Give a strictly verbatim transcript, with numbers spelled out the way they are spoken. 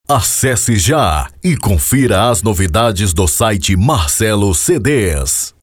Acesse já e confira as novidades do site Marcelo C Ds.